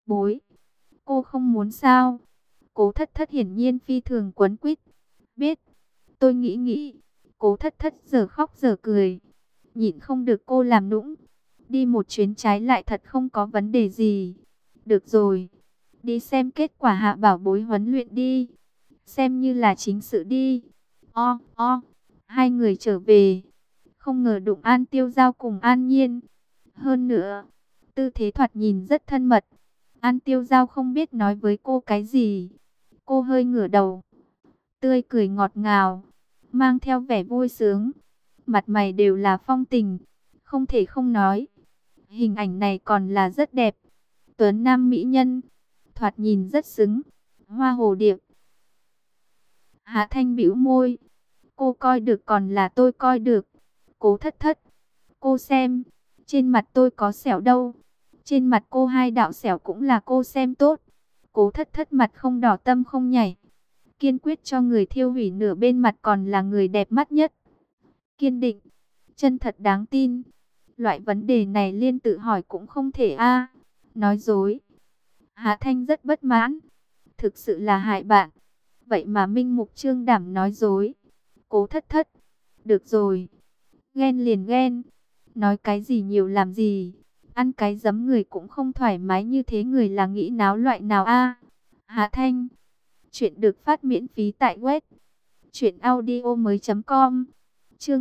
Bối, cô không muốn sao? Cố Thất Thất hiển nhiên phi thường quấn quýt. Biết, tôi nghĩ. Cố Thất Thất giờ khóc giờ cười. Nhịn không được cô làm nũng. Đi một chuyến trái lại thật không có vấn đề gì. Được rồi, đi xem kết quả Hạ Bảo Bối huấn luyện đi. Xem như là chính sự đi. Hai người trở về. Không ngờ đụng An Tiêu Giao cùng An Nhiên. Hơn nữa, tư thế thoạt nhìn rất thân mật. An Tiêu Giao không biết nói với cô cái gì. Cô hơi ngửa đầu, tươi cười ngọt ngào, mang theo vẻ vui sướng. Mặt mày đều là phong tình, không thể không nói. Hình ảnh này còn là rất đẹp. Tuấn nam mỹ nhân, thoạt nhìn rất xứng. Hoa hồ điệp. Hạ Thanh bĩu môi. Cô coi được còn là tôi coi được. Cố Thất Thất, cô xem, trên mặt tôi có sẹo đâu. Trên mặt cô hai đạo sẹo cũng là cô xem tốt. Cố Thất Thất mặt không đỏ tâm không nhảy. Kiên quyết cho người thiêu hủy nửa bên mặt còn là người đẹp mắt nhất. Kiên định, chân thật đáng tin. Loại vấn đề này liên tự hỏi cũng không thể nói dối. Hạ Thanh rất bất mãn. Thực sự là hại bạn. Vậy mà minh mục trương đảm nói dối. Cố Thất Thất, được rồi. Ghen liền ghen. Nói cái gì nhiều làm gì. Ăn cái giấm người cũng không thoải mái như thế, người là nghĩ náo loại nào Hạ Thanh. Chuyện được phát miễn phí tại web truyệnaudiomoi.com. Chương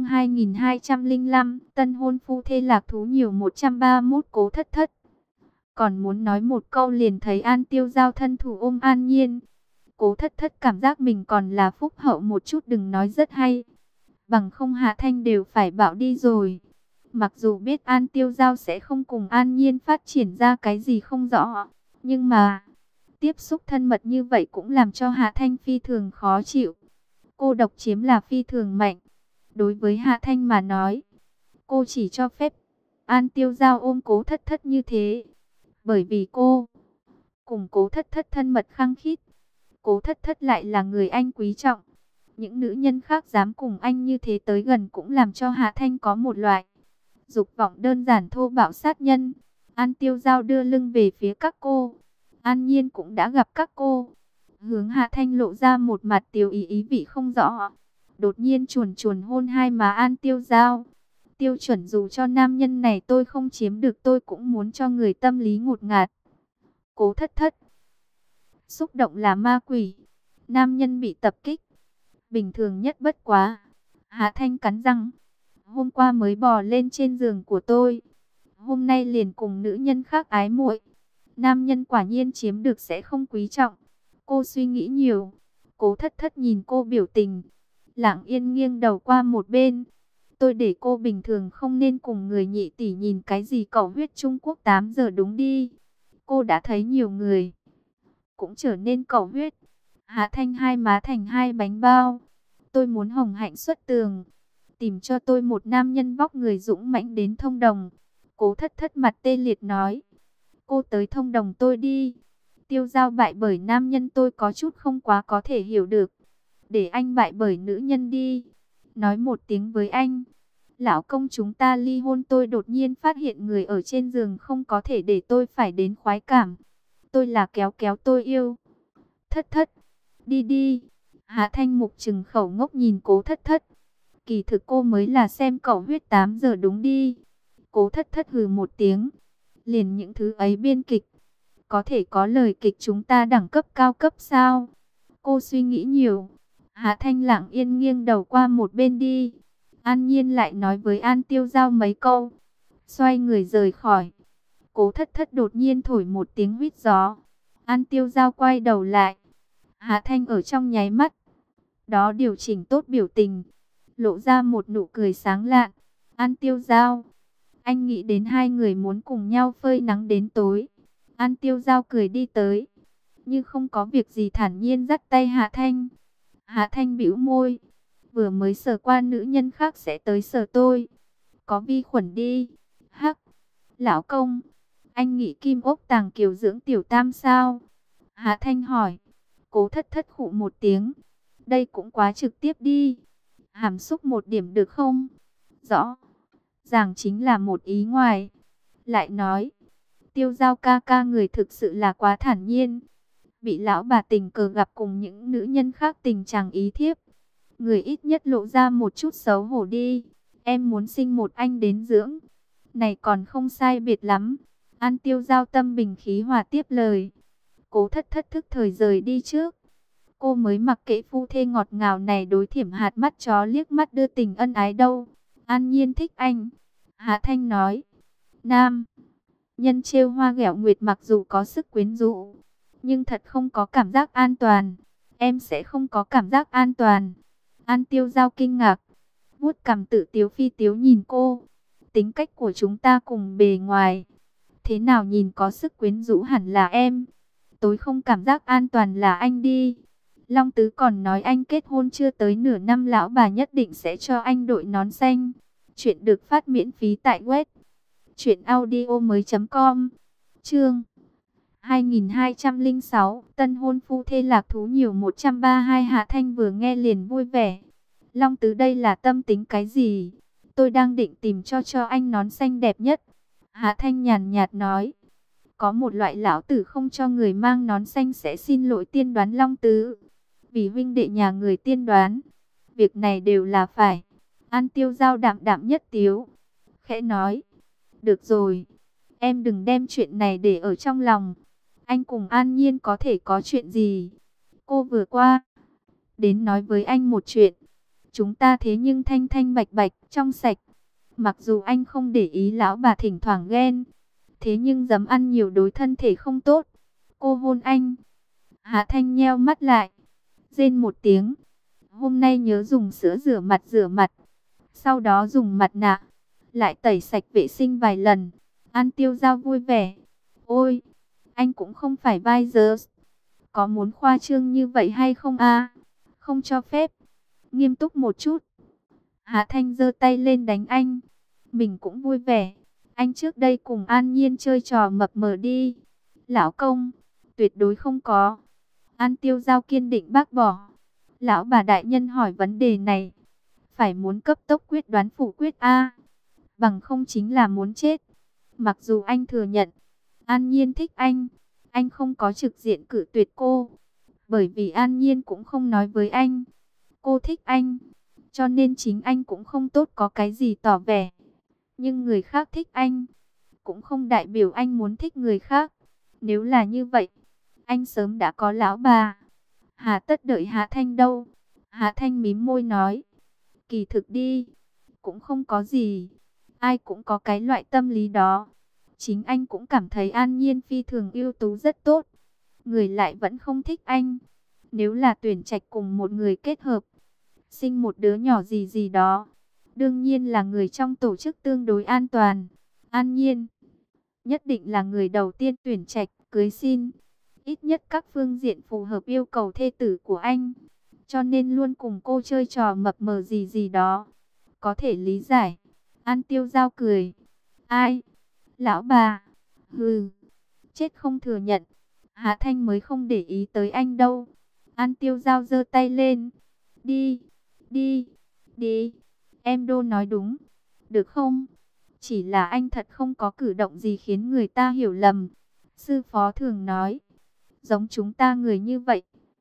2205, tân hôn phu thê lạc thú nhiều 131. Cố Thất Thất còn muốn nói một câu liền thấy An Tiêu Giao thân thủ ôm An Nhiên. Cố Thất Thất cảm giác mình còn là phúc hậu một chút, đừng nói rất hay. Bằng không Hạ Thanh đều phải bảo đi rồi. Mặc dù biết An Tiêu Giao sẽ không cùng An Nhiên phát triển ra cái gì không rõ, nhưng mà tiếp xúc thân mật như vậy cũng làm cho Hạ Thanh phi thường khó chịu. Cô độc chiếm là phi thường mạnh. Đối với Hạ Thanh mà nói, cô chỉ cho phép An Tiêu Giao ôm Cố Thất Thất như thế. Bởi vì cô cùng Cố Thất Thất thân mật khăng khít. Cố Thất Thất lại là người anh quý trọng. Những nữ nhân khác dám cùng anh như thế tới gần cũng làm cho Hạ Thanh có một loại dục vọng đơn giản thô bạo sát nhân. An Tiêu Giao đưa lưng về phía các cô. An Nhiên cũng đã gặp các cô. Hướng Hạ Thanh lộ ra một mặt tiêu ý, ý vị không rõ. Đột nhiên chuồn chuồn hôn hai má An Tiêu Giao. Tiêu chuẩn dù cho nam nhân này tôi không chiếm được tôi cũng muốn cho người tâm lý ngột ngạt. Cố Thất Thất xúc động là ma quỷ. Nam nhân bị tập kích, bình thường nhất bất quá. Hạ Thanh cắn răng. Hôm qua mới bò lên trên giường của tôi, hôm nay liền cùng nữ nhân khác ái muội. Nam nhân quả nhiên chiếm được sẽ không quý trọng. Cô suy nghĩ nhiều. Cố Thất Thất nhìn cô biểu tình, lặng yên nghiêng đầu qua một bên. Tôi để cô bình thường không nên cùng người nhị tỷ nhìn cái gì cầu huyết Trung Quốc 8 giờ đúng đi. Cô đã thấy nhiều người cũng trở nên cầu huyết. Hạ Thanh hai má thành hai bánh bao. Tôi muốn hồng hạnh xuất tường, tìm cho tôi một nam nhân vóc người dũng mãnh đến thông đồng. Cố Thất Thất mặt tê liệt nói. Cô tới thông đồng tôi đi. Tiêu Giao bại bởi nam nhân tôi có chút không quá có thể hiểu được. Để anh bại bởi nữ nhân đi. Nói một tiếng với anh. Lão công chúng ta ly hôn, tôi đột nhiên phát hiện người ở trên giường không có thể để tôi phải đến khoái cảm. Tôi là kéo kéo tôi yêu. Thất Thất, đi đi. Hạ Thanh mục trừng khẩu ngốc nhìn Cố Thất Thất. Kỳ thực cô mới là xem cẩu huyết 8 giờ đúng đi. Cố Thất Thất hừ một tiếng. Liền những thứ ấy biên kịch. Có thể có lời kịch chúng ta đẳng cấp cao cấp sao? Cô suy nghĩ nhiều. Hạ Thanh lặng yên nghiêng đầu qua một bên đi. An Nhiên lại nói với An Tiêu Giao mấy câu, xoay người rời khỏi. Cố Thất Thất đột nhiên thổi một tiếng huýt gió. An Tiêu Giao quay đầu lại. Hạ Thanh ở trong nháy mắt đó điều chỉnh tốt biểu tình, lộ ra một nụ cười sáng lạn. An Tiêu Giao, anh nghĩ đến hai người muốn cùng nhau phơi nắng đến tối. An Tiêu Giao cười đi tới, như không có việc gì thản nhiên dắt tay Hạ Thanh. Hạ Thanh bĩu môi, vừa mới sờ qua nữ nhân khác sẽ tới sờ tôi. Có vi khuẩn đi. Hắc, lão công, anh nghĩ Kim Ốc Tàng Kiều dưỡng tiểu tam sao? Hạ Thanh hỏi. Cố Thất Thất khụ một tiếng. Đây cũng quá trực tiếp đi. Hàm xúc một điểm được không? Rõ ràng chính là một ý ngoài. Lại nói, Tiêu Giao ca ca người thực sự là quá thản nhiên. Bị lão bà tình cờ gặp cùng những nữ nhân khác tình chẳng ý thiếp. Người ít nhất lộ ra một chút xấu hổ đi. Em muốn sinh một anh đến dưỡng. Này còn không sai biệt lắm. An Tiêu Giao tâm bình khí hòa tiếp lời. Cố Thất Thất thức thời rời đi trước. Cô mới mặc kệ phu thê ngọt ngào này đối thiểm hạt mắt chó liếc mắt đưa tình ân ái đâu. An Nhiên thích anh. Hạ Thanh nói. Nam nhân trêu hoa ghẹo nguyệt mặc dù có sức quyến rũ, nhưng thật không có cảm giác an toàn. Em sẽ không có cảm giác an toàn. An Tiêu Giao kinh ngạc, vuốt cằm tự tiếu phi tiếu nhìn cô. Tính cách của chúng ta cùng bề ngoài, thế nào nhìn có sức quyến rũ hẳn là em. Tối không cảm giác an toàn là anh đi. Long Tứ còn nói anh kết hôn chưa tới nửa năm lão bà nhất định sẽ cho anh đội nón xanh. Chuyện được phát miễn phí tại web truyệnaudiomoi.com. Chương 2206, tân hôn phu thê lạc thú nhiều 132. Hạ Thanh vừa nghe liền vui vẻ. Long Tứ đây là tâm tính cái gì? Tôi đang định tìm cho anh nón xanh đẹp nhất. Hạ Thanh nhàn nhạt nói. Có một loại lão tử không cho người mang nón xanh sẽ xin lỗi tiên đoán Long Tứ. Vì huynh đệ nhà người tiên đoán, việc này đều là phải. An Tiêu Giao đạm đạm nhất tiếu, khẽ nói. Được rồi, em đừng đem chuyện này để ở trong lòng. Anh cùng An Nhiên có thể có chuyện gì? Cô vừa qua đến nói với anh một chuyện. Chúng ta thế nhưng thanh thanh bạch bạch, trong sạch. Mặc dù anh không để ý lão bà thỉnh thoảng ghen, thế nhưng dám ăn nhiều đối thân thể không tốt. Cô hôn anh. Hạ Thanh nheo mắt lại, rên một tiếng. Hôm nay nhớ dùng sữa rửa mặt. Sau đó dùng mặt nạ, lại tẩy sạch vệ sinh vài lần. An Tiêu Giao vui vẻ. Ôi, anh cũng không phải vai giờ. Có muốn khoa trương như vậy hay không a? Không cho phép. Nghiêm túc một chút. Hạ Thanh giơ tay lên đánh anh. Mình cũng vui vẻ. Anh trước đây cùng An Nhiên chơi trò mập mờ đi. Lão công, tuyệt đối không có. An Tiêu Giao kiên định bác bỏ. Lão bà đại nhân hỏi vấn đề này, phải muốn cấp tốc quyết đoán phủ quyết a, bằng không chính là muốn chết. Mặc dù anh thừa nhận An Nhiên thích anh không có trực diện cự tuyệt cô, bởi vì An Nhiên cũng không nói với anh cô thích anh, cho nên chính anh cũng không tốt có cái gì tỏ vẻ. Nhưng người khác thích anh cũng không đại biểu anh muốn thích người khác. Nếu là như vậy, anh sớm đã có lão bà, hà tất đợi Hạ Thanh đâu. Hạ Thanh mím môi nói. Kỳ thực đi, cũng không có gì. Ai cũng có cái loại tâm lý đó. Chính anh cũng cảm thấy An Nhiên phi thường ưu tú rất tốt. Người lại vẫn không thích anh. Nếu là tuyển trạch cùng một người kết hợp, sinh một đứa nhỏ gì gì đó, đương nhiên là người trong tổ chức tương đối an toàn. An Nhiên nhất định là người đầu tiên tuyển trạch cưới xin. Ít nhất các phương diện phù hợp yêu cầu thê tử của anh, cho nên luôn cùng cô chơi trò mập mờ gì gì đó. Có thể lý giải. An Tiêu Giao cười. Ai? Lão bà? Hừ, chết không thừa nhận. Hạ Thanh mới không để ý tới anh đâu. An Tiêu Giao giơ tay lên. Đi, đi, đi. Em Đô nói đúng. Được không? Chỉ là anh thật không có cử động gì khiến người ta hiểu lầm. Sư phó thường nói, giống chúng ta người như vậy,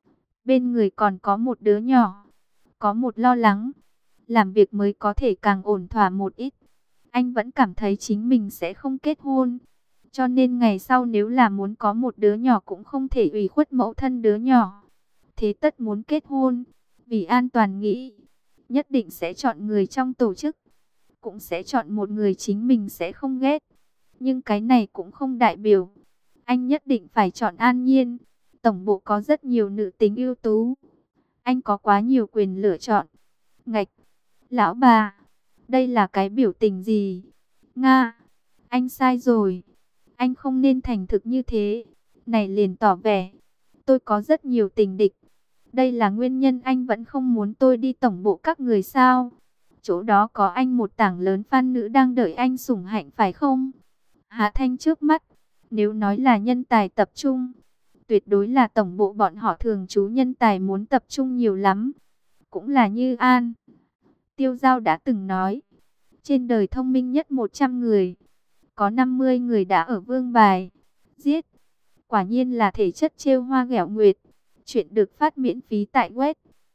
bên người còn có một đứa nhỏ, có một lo lắng, làm việc mới có thể càng ổn thỏa một ít. Anh vẫn cảm thấy chính mình sẽ không kết hôn, cho nên ngày sau nếu là muốn có một đứa nhỏ cũng không thể ủy khuất mẫu thân đứa nhỏ. Thế tất muốn kết hôn, vì an toàn nghĩ, nhất định sẽ chọn người trong tổ chức, cũng sẽ chọn một người chính mình sẽ không ghét. Nhưng cái này cũng không đại biểu anh nhất định phải chọn An Nhiên. Tổng bộ có rất nhiều nữ tính ưu tú, anh có quá nhiều quyền lựa chọn. Ngạch, lão bà, đây là cái biểu tình gì? Nga, anh sai rồi. Anh không nên thành thực như thế. Này liền tỏ vẻ tôi có rất nhiều tình địch. Đây là nguyên nhân anh vẫn không muốn tôi đi tổng bộ các người sao? Chỗ đó có anh một tảng lớn fan nữ đang đợi anh sủng hạnh phải không? Hạ Thanh trước mắt, nếu nói là nhân tài tập trung, tuyệt đối là tổng bộ bọn họ thường trú nhân tài muốn tập trung nhiều lắm. Cũng là như An Tiêu Giao đã từng nói, trên đời thông minh nhất 100 người, có 50 người đã ở vương bài. Giết! Quả nhiên là thể chất trêu hoa ghẹo nguyệt. Chuyện được phát miễn phí tại web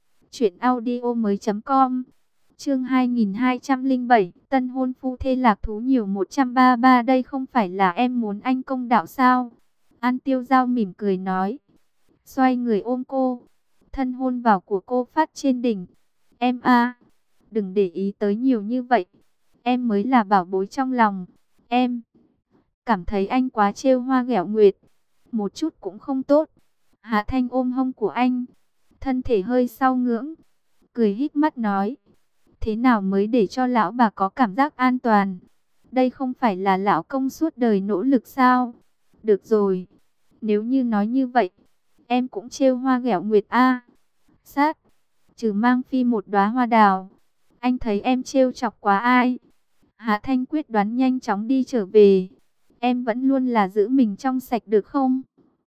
truyệnaudiomoi.com. Chương 2207, tân hôn phu thê lạc thú nhiều 133. Đây không phải là em muốn anh công đạo sao? An Tiêu Giao mỉm cười nói. Xoay người ôm cô. Thân hôn vào của cô phát trên đỉnh. Em a, đừng để ý tới nhiều như vậy. Em mới là bảo bối trong lòng. Em cảm thấy anh quá trêu hoa ghẹo nguyệt. Một chút cũng không tốt. Hạ Thanh ôm hông của anh. Thân thể hơi sau ngưỡng. Cười híp mắt nói. Thế nào mới để cho lão bà có cảm giác an toàn? Đây không phải là lão công suốt đời nỗ lực sao? Được rồi. Nếu như nói như vậy, em cũng trêu hoa ghẹo nguyệt a. Sát. Trừ mang phi một đóa hoa đào. Anh thấy em trêu chọc quá ai? Hạ Thanh quyết đoán nhanh chóng đi trở về. Em vẫn luôn là giữ mình trong sạch được không?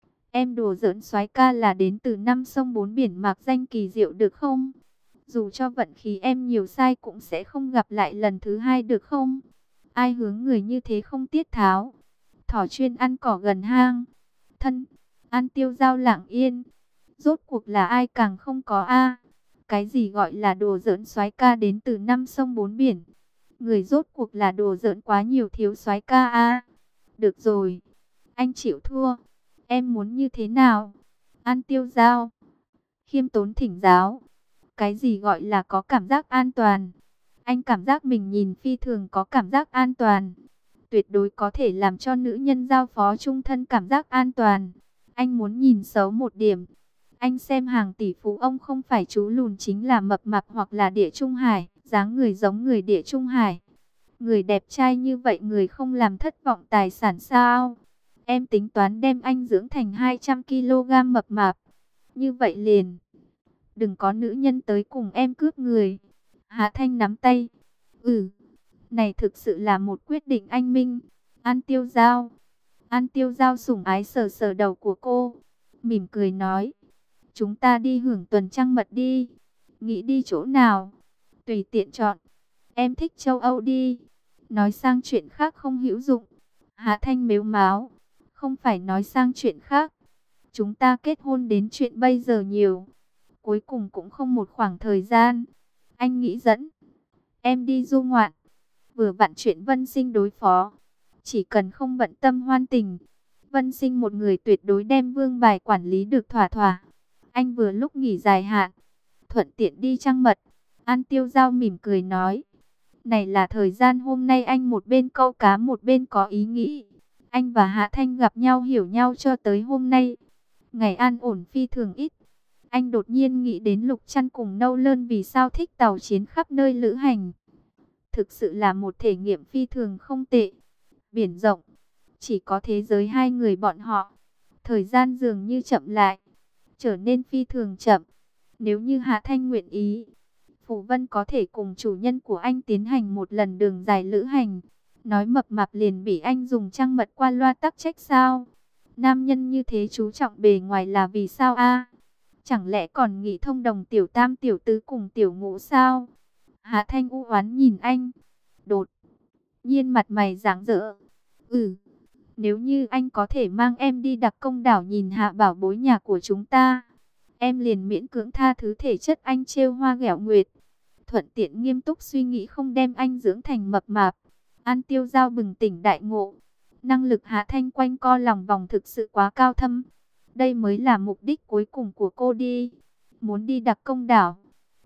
Em đùa giỡn soái ca là đến từ năm sông bốn biển mạc danh kỳ diệu được không? Dù cho vận khí em nhiều sai cũng sẽ không gặp lại lần thứ hai được không? Ai hướng người như thế không tiết tháo? Thỏ chuyên ăn cỏ gần hang. Thân, An Tiêu Giao lặng yên. Rốt cuộc là ai càng không có a? Cái gì gọi là đùa giỡn soái ca đến từ năm sông bốn biển? Người rốt cuộc là đùa giỡn quá nhiều thiếu soái ca a. Được rồi, anh chịu thua. Em muốn như thế nào? An Tiêu Giao khiêm tốn thỉnh giáo. Cái gì gọi là có cảm giác an toàn? Anh cảm giác mình nhìn phi thường có cảm giác an toàn. Tuyệt đối có thể làm cho nữ nhân giao phó chung thân cảm giác an toàn. Anh muốn nhìn xấu một điểm. Anh xem hàng tỷ phú ông không phải chú lùn chính là mập mạp hoặc là địa trung hải, dáng người giống người địa trung hải. Người đẹp trai như vậy người không làm thất vọng tài sản sao? Em tính toán đem anh dưỡng thành 200 kg mập mạp. Như vậy liền. Đừng có nữ nhân tới cùng em cướp người. Hạ Thanh nắm tay. Này thực sự là một quyết định anh minh. An Tiêu Giao. An Tiêu Giao sủng ái sờ sờ đầu của cô. Mỉm cười nói. Chúng ta đi hưởng tuần trăng mật đi. Nghĩ đi chỗ nào? Tùy tiện chọn. Em thích châu Âu đi. Nói sang chuyện khác không hữu dụng. Hạ Thanh mếu máo. Không phải nói sang chuyện khác. Chúng ta kết hôn đến chuyện bây giờ nhiều. Cuối cùng cũng không một khoảng thời gian. Anh nghĩ dẫn em đi du ngoạn. Vừa vặn chuyện Vân Sinh đối phó. Chỉ cần không bận tâm hoan tình. Vân Sinh một người tuyệt đối đem vương bài quản lý được thỏa thỏa. Anh vừa lúc nghỉ dài hạn. Thuận tiện đi trăng mật. An Tiêu Giao mỉm cười nói. Này là thời gian hôm nay anh một bên câu cá một bên có ý nghĩ. Anh và Hạ Thanh gặp nhau hiểu nhau cho tới hôm nay. Ngày an ổn phi thường ít. Anh đột nhiên nghĩ đến Lục Trăn cùng Nâu Lơn vì sao thích tàu chiến khắp nơi lữ hành. Thực sự là một thể nghiệm phi thường không tệ. Biển rộng, chỉ có thế giới hai người bọn họ. Thời gian dường như chậm lại, trở nên phi thường chậm. Nếu như Hạ Thanh nguyện ý, Phù Vân có thể cùng chủ nhân của anh tiến hành một lần đường dài lữ hành. Nói mập mạp liền bị anh dùng trăng mật qua loa tắc trách sao? Nam nhân như thế chú trọng bề ngoài là vì sao a? Chẳng lẽ còn nghĩ thông đồng tiểu tam tiểu tứ cùng tiểu ngũ sao? Hạ Thanh u oán nhìn anh. Đột nhiên mặt mày rạng rỡ. Nếu như anh có thể mang em đi đặc công đảo nhìn hạ bảo bối nhà của chúng ta, em liền miễn cưỡng tha thứ thể chất anh trêu hoa ghẹo nguyệt. Thuận tiện nghiêm túc suy nghĩ không đem anh dưỡng thành mập mạp. An Tiêu Giao bừng tỉnh đại ngộ. Năng lực Hạ Thanh quanh co lòng vòng thực sự quá cao thâm. Đây mới là mục đích cuối cùng của cô đi. Muốn đi đặc công đảo.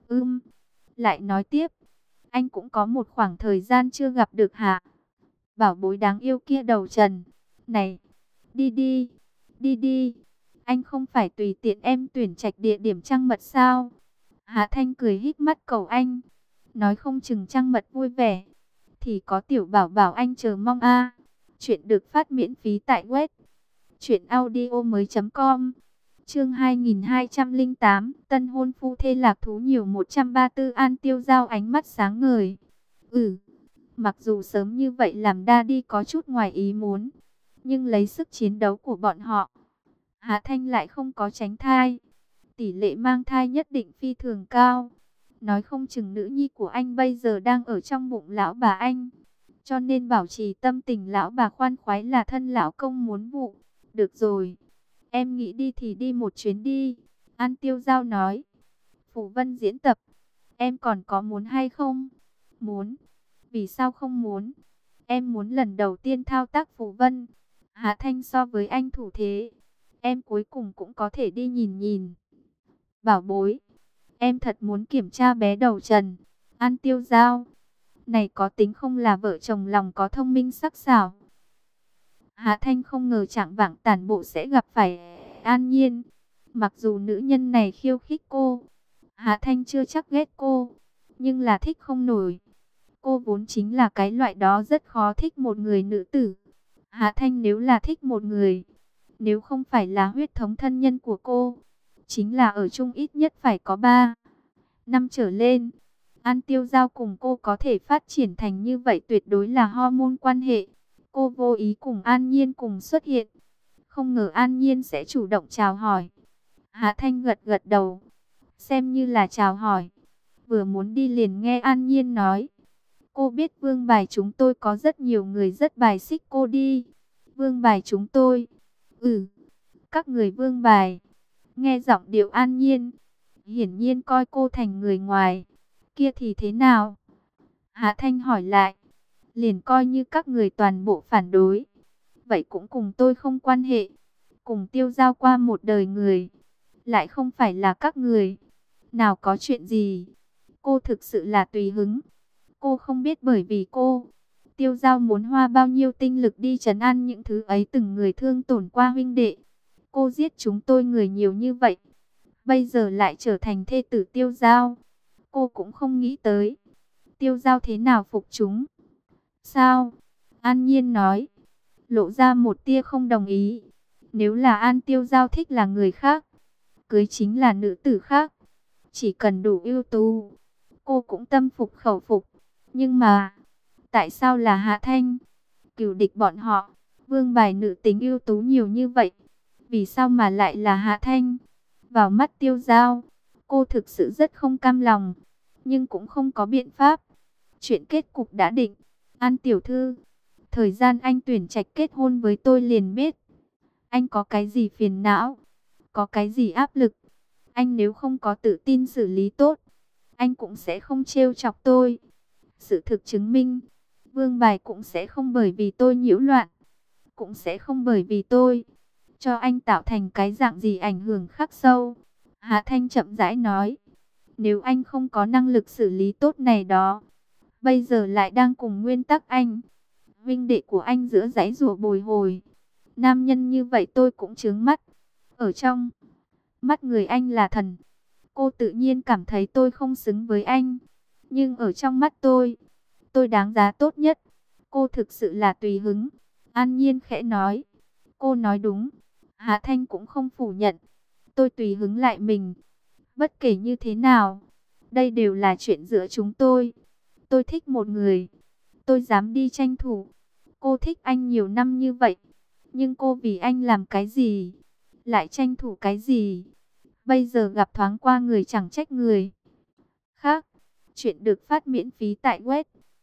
Lại nói tiếp. Anh cũng có một khoảng thời gian chưa gặp được Hạ bảo bối đáng yêu kia đầu trần. Này, đi đi, đi đi. Anh không phải tùy tiện em tuyển trạch địa điểm trăng mật sao? Hạ Thanh cười híp mắt cầu anh. Nói không chừng trăng mật vui vẻ thì có tiểu bảo bảo anh chờ mong a. Chuyện được phát miễn phí tại web truyệnaudiomoi.com. Chương 2208, tân hôn phu thê lạc thú nhiều 134. An Tiêu Giao ánh mắt sáng ngời. Mặc dù sớm như vậy làm đa đi có chút ngoài ý muốn, nhưng lấy sức chiến đấu của bọn họ, Hạ Thanh lại không có tránh thai. Tỷ lệ mang thai nhất định phi thường cao. Nói không chừng nữ nhi của anh bây giờ đang ở trong bụng lão bà anh. Cho nên bảo trì tâm tình lão bà khoan khoái là thân lão công muốn vụ. Được rồi, em nghĩ đi thì đi một chuyến đi. An Tiêu Giao nói. Phù Vân diễn tập, em còn có muốn hay không? Muốn. Vì sao không muốn? Em muốn lần đầu tiên thao tác Phù Vân. Hạ Thanh so với anh thủ thế, em cuối cùng cũng có thể đi nhìn nhìn. Bảo bối, em thật muốn kiểm tra bé đầu Trần. An Tiêu Giao, này có tính không là vợ chồng lòng có thông minh sắc sảo. Hạ Thanh không ngờ trạng vạng tản bộ sẽ gặp phải An Nhiên. Mặc dù nữ nhân này khiêu khích cô, Hạ Thanh chưa chắc ghét cô, nhưng là thích không nổi. Cô vốn chính là cái loại đó rất khó thích một người nữ tử. Hạ Thanh nếu là thích một người, nếu không phải là huyết thống thân nhân của cô, chính là ở chung ít nhất phải có 3 năm trở lên. An Tiêu Giao cùng cô có thể phát triển thành như vậy tuyệt đối là hormone quan hệ. Cô vô ý cùng An Nhiên cùng xuất hiện, không ngờ An Nhiên sẽ chủ động chào hỏi. Hạ Thanh gật gật đầu, xem như là chào hỏi. Vừa muốn đi liền nghe An Nhiên nói, cô biết Vương Bài chúng tôi có rất nhiều người rất bài xích cô đi. Vương Bài chúng tôi? Ừ, các người Vương Bài. Nghe giọng điệu An Nhiên, hiển nhiên coi cô thành người ngoài. Kia thì thế nào? Hạ Thanh hỏi lại. Liền coi như các người toàn bộ phản đối, vậy cũng cùng tôi không quan hệ. Cùng Tiêu Giao qua một đời người, lại không phải là các người. Nào có chuyện gì? Cô thực sự là tùy hứng. Cô không biết bởi vì cô, Tiêu Giao muốn hoa bao nhiêu tinh lực đi trấn an những thứ ấy từng người thương tổn qua huynh đệ. Cô giết chúng tôi người nhiều như vậy, bây giờ lại trở thành thê tử Tiêu Giao. Cô cũng không nghĩ tới Tiêu Giao thế nào phục chúng. Sao? An Nhiên nói, lộ ra một tia không đồng ý. Nếu là An Tiêu Giao thích là người khác, cưới chính là nữ tử khác, chỉ cần đủ ưu tú, cô cũng tâm phục khẩu phục. Nhưng mà, tại sao là Hạ Thanh? Cửu địch bọn họ, Vương Bài nữ tính ưu tú nhiều như vậy, vì sao mà lại là Hạ Thanh? Vào mắt Tiêu Giao, cô thực sự rất không cam lòng, nhưng cũng không có biện pháp. Chuyện kết cục đã định. An tiểu thư, thời gian anh tuyển trạch kết hôn với tôi liền biết. Anh có cái gì phiền não, có cái gì áp lực, anh nếu không có tự tin xử lý tốt, anh cũng sẽ không trêu chọc tôi. Sự thực chứng minh, Vương Bài cũng sẽ không bởi vì tôi nhiễu loạn, cũng sẽ không bởi vì tôi cho anh tạo thành cái dạng gì ảnh hưởng khắc sâu. Hạ Thanh chậm rãi nói, nếu anh không có năng lực xử lý tốt này đó, bây giờ lại đang cùng nguyên tắc anh, huynh đệ của anh giữa giãy giụa bồi hồi. Nam nhân như vậy tôi cũng chướng mắt. Ở trong mắt người anh là thần. Cô tự nhiên cảm thấy tôi không xứng với anh. Nhưng ở trong mắt tôi đáng giá tốt nhất. Cô thực sự là tùy hứng. An Nhiên khẽ nói. Cô nói đúng. Hạ Thanh cũng không phủ nhận. Tôi tùy hứng lại mình. Bất kể như thế nào, đây đều là chuyện giữa chúng tôi. Tôi thích một người, tôi dám đi tranh thủ. Cô thích anh nhiều năm như vậy, nhưng cô vì anh làm cái gì? Lại tranh thủ cái gì? Bây giờ gặp thoáng qua người chẳng trách người khác. Chuyện được phát miễn phí tại web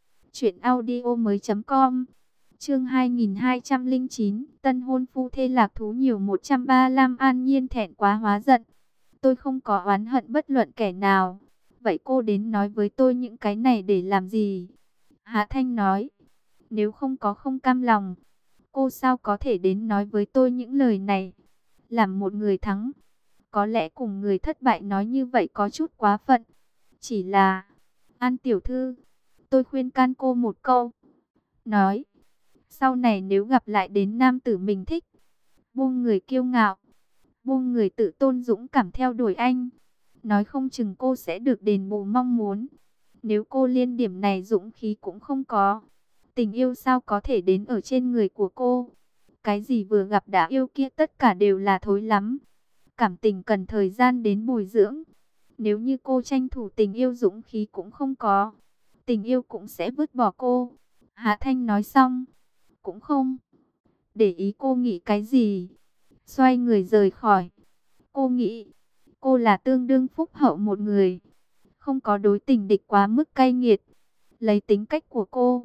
truyệnaudiomoi.com. Chương 2209, tân hôn phu thê lạc thú nhiều 135. An Nhiên thẹn quá hóa giận. Tôi không có oán hận bất luận kẻ nào. Vậy cô đến nói với tôi những cái này để làm gì? Hạ Thanh nói, nếu không có không cam lòng, cô sao có thể đến nói với tôi những lời này? Làm một người thắng, có lẽ cùng người thất bại nói như vậy có chút quá phận. Chỉ là, An tiểu thư, tôi khuyên can cô một câu. Nói, sau này nếu gặp lại đến nam tử mình thích, buông người kiêu ngạo, buông người tự tôn dũng cảm theo đuổi anh. Nói không chừng cô sẽ được đền bù mong muốn. Nếu cô liên điểm này dũng khí cũng không có, tình yêu sao có thể đến ở trên người của cô? Cái gì vừa gặp đã yêu kia tất cả đều là thối lắm. Cảm tình cần thời gian đến bồi dưỡng. Nếu như cô tranh thủ tình yêu dũng khí cũng không có, tình yêu cũng sẽ vứt bỏ cô. Hạ Thanh nói xong, cũng không để ý cô nghĩ cái gì, xoay người rời khỏi. Cô nghĩ, cô là tương đương phúc hậu một người, không có đối tình địch quá mức cay nghiệt. Lấy tính cách của